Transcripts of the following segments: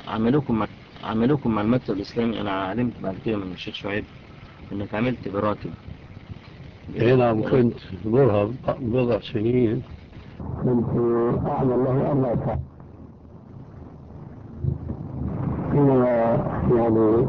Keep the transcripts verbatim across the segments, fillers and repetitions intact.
عملوكم مع عملوكم مع المكتب الإسلامي. أنا علمت بعد كده من الشيخ شعيب إنك عملت براتب. اي نعم، كنت مرهب بضع سنين، كنت أعمل له أربع ساعات. يعني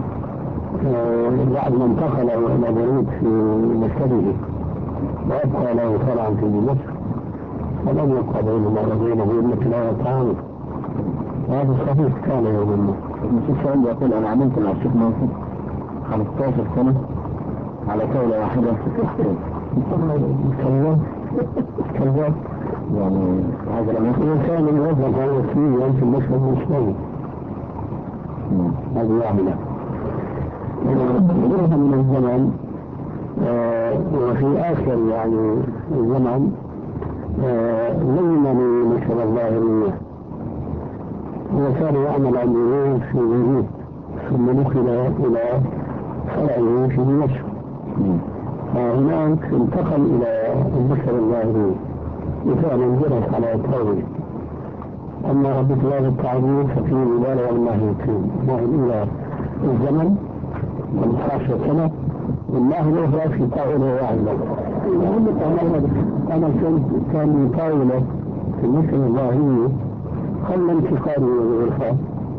بعد ما انتقل إلى بيروت في مكتبه وأبقى له فرعا في مصر، ولم يبقى بينهما وبينه إلا تلاوة تعامل. هذا الخفيف كان يوم ما. الشيخ شعيب يقول أنا عملت مع الشيخ ناصر خمسة عشر سنة على قولة واحدة في التحقيق. كذاب كذاب يعني. هذا لما كان موظف على فيه في المشهد الإسلامي هذه واحدة. غيرها من الزمن وفي آخر يعني الزمن لمني نشر الظاهرية، وكان يعمل عنده في وجود ثم نقل إلى فرعه في مصر، فهناك انتقل إلى النشر الظاهرية وكان جرس على التوبة. أما بطلاب التعبير ففي الولاية والله يكون الله إلى الزمن خمسة سنة والله الأخرى في طاولة واحدة. أنا كنت كان طاولة في النشر الظاهرية قبل انتقالي للغرفة،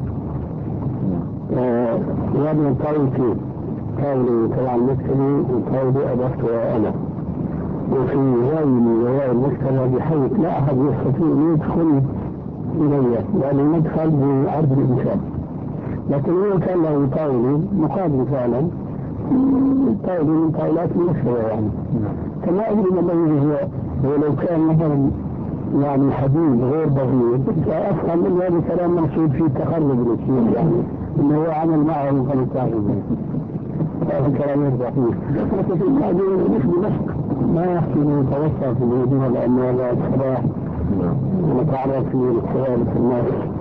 وهذه طاولتين، طاولة طبعا مكتبي وطاولة أضفتها أنا، وفي غاية من غاية المكتبة بحيث لا أحد يستطيع أن يدخل إليه لأن المدخل بعرض الإنسان، لكن هو كان له طاولة مقابل فعلا طاولة من طاولات المكتبة يعني. كما أجل ما بين هو ولو كان مثلا يعني حديث غير بسيط فأفهم من هذا الكلام مقصود فيه تخرج الأسلوب يعني إنه هو عمل معه من خلال هذا الكلام يرجع فيه. لكن هذه مثل نسق ما يحكي أنه يتوسع في الوجود لأنه هذا الصباح ونتعرف في الخلال في الناس